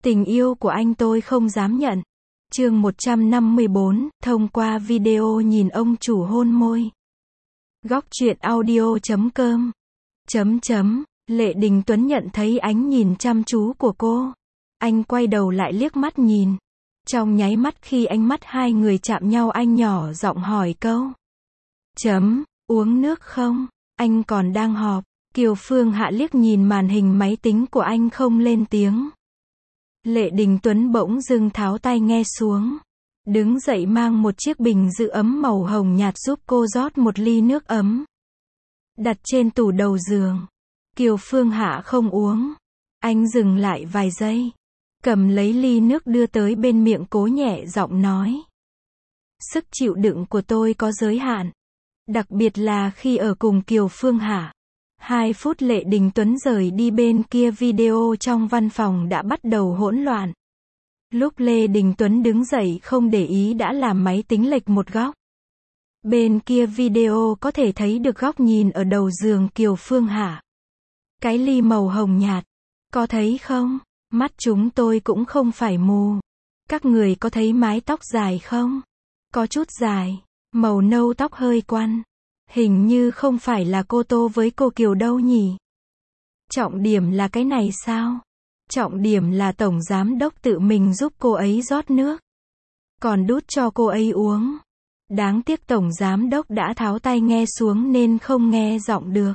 Tình yêu của anh tôi không dám nhận. Chương 154, thông qua video nhìn ông chủ hôn môi. Góc truyện audio.com. Lệ Đình Tuấn nhận thấy ánh nhìn chăm chú của cô. Anh quay đầu lại liếc mắt nhìn. Trong nháy mắt khi ánh mắt hai người chạm nhau, anh nhỏ giọng hỏi câu. Uống nước không? Anh còn đang họp. Kiều Phương Hạ liếc nhìn màn hình máy tính của anh không lên tiếng. Lệ Đình Tuấn bỗng dưng tháo tai nghe xuống. Đứng dậy mang một chiếc bình giữ ấm màu hồng nhạt giúp cô rót một ly nước ấm. Đặt trên tủ đầu giường. Kiều Phương Hạ không uống. Anh dừng lại vài giây. Cầm lấy ly nước đưa tới bên miệng, cố nhẹ giọng nói. Sức chịu đựng của tôi có giới hạn. Đặc biệt là khi ở cùng Kiều Phương Hạ. 2 phút Lệ Đình Tuấn rời đi, bên kia video trong văn phòng đã bắt đầu hỗn loạn. Lúc Lê Đình Tuấn đứng dậy không để ý đã làm máy tính lệch một góc. Bên kia video có thể thấy được góc nhìn ở đầu giường Kiều Phương Hạ. Cái ly màu hồng nhạt. Có thấy không? Mắt chúng tôi cũng không phải mù. Các người có thấy mái tóc dài không? Có chút dài. Màu nâu tóc hơi quăn. Hình như không phải là cô Tô với cô Kiều đâu nhỉ? Trọng điểm là cái này sao? Trọng điểm là tổng giám đốc tự mình giúp cô ấy rót nước. Còn đút cho cô ấy uống. Đáng tiếc tổng giám đốc đã tháo tai nghe xuống nên không nghe giọng được.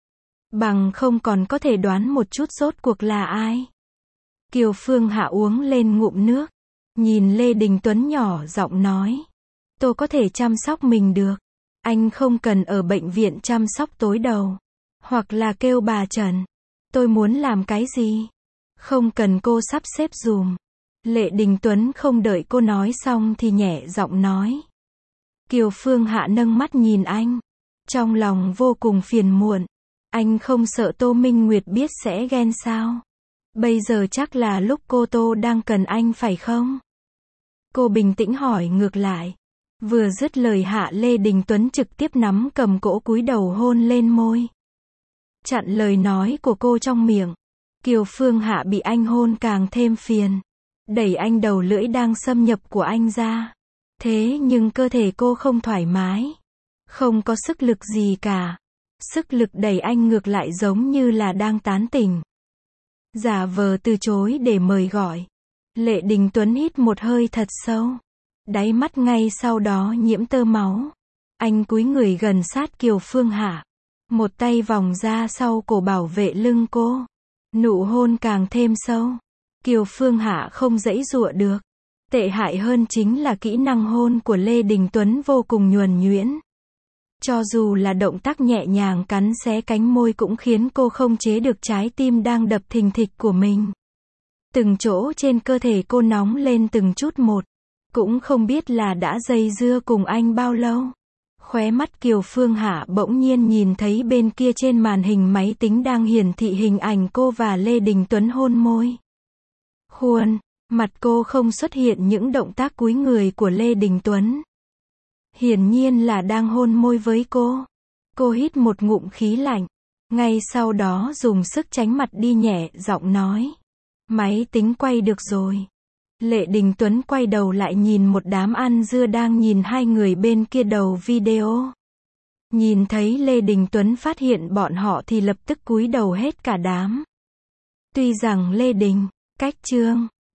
Bằng không còn có thể đoán một chút rốt cuộc là ai. Kiều Phương Hạ uống lên ngụm nước. Nhìn Lê Đình Tuấn nhỏ giọng nói. Tôi có thể chăm sóc mình được. Anh không cần ở bệnh viện chăm sóc tối đầu. Hoặc là kêu bà Trần. Tôi muốn làm cái gì? Không cần cô sắp xếp dùm. Lệ Đình Tuấn không đợi cô nói xong thì nhẹ giọng nói. Kiều Phương Hạ nâng mắt nhìn anh. Trong lòng vô cùng phiền muộn. Anh không sợ Tô Minh Nguyệt biết sẽ ghen sao? Bây giờ chắc là lúc cô Tô đang cần anh phải không? Cô bình tĩnh hỏi ngược lại. Vừa dứt lời Hạ Lê Đình Tuấn trực tiếp nắm cầm cổ cúi đầu hôn lên môi. Chặn lời nói của cô trong miệng. Kiều Phương Hạ bị anh hôn càng thêm phiền. Đẩy anh đầu lưỡi đang xâm nhập của anh ra. Thế nhưng cơ thể cô không thoải mái. Không có sức lực gì cả. Sức lực đẩy anh ngược lại giống như là đang tán tỉnh. Giả vờ từ chối để mời gọi. Lệ Đình Tuấn hít một hơi thật sâu. Đáy mắt ngay sau đó nhiễm tơ máu. Anh cúi người gần sát Kiều Phương Hạ. Một tay vòng ra sau cổ bảo vệ lưng cô. Nụ hôn càng thêm sâu. Kiều Phương Hạ không giãy giụa được. Tệ hại hơn chính là kỹ năng hôn của Lê Đình Tuấn vô cùng nhuần nhuyễn. Cho dù là động tác nhẹ nhàng cắn xé cánh môi cũng khiến cô không chế được trái tim đang đập thình thịch của mình. Từng chỗ trên cơ thể cô nóng lên từng chút một. Cũng không biết là đã dây dưa cùng anh bao lâu. Khóe mắt Kiều Phương Hạ bỗng nhiên nhìn thấy bên kia trên màn hình máy tính đang hiển thị hình ảnh cô và Lê Đình Tuấn hôn môi. Khuôn mặt cô không xuất hiện những động tác cúi người của Lê Đình Tuấn. Hiển nhiên là đang hôn môi với cô. Cô hít một ngụm khí lạnh. Ngay sau đó dùng sức tránh mặt đi, nhẹ giọng nói. Máy tính quay được rồi. Lệ Đình Tuấn quay đầu lại nhìn một đám ăn dưa đang nhìn hai người bên kia đầu video. Nhìn thấy Lê Đình Tuấn phát hiện bọn họ thì lập tức cúi đầu hết cả đám. Tuy rằng Lê Đình, cách Trương,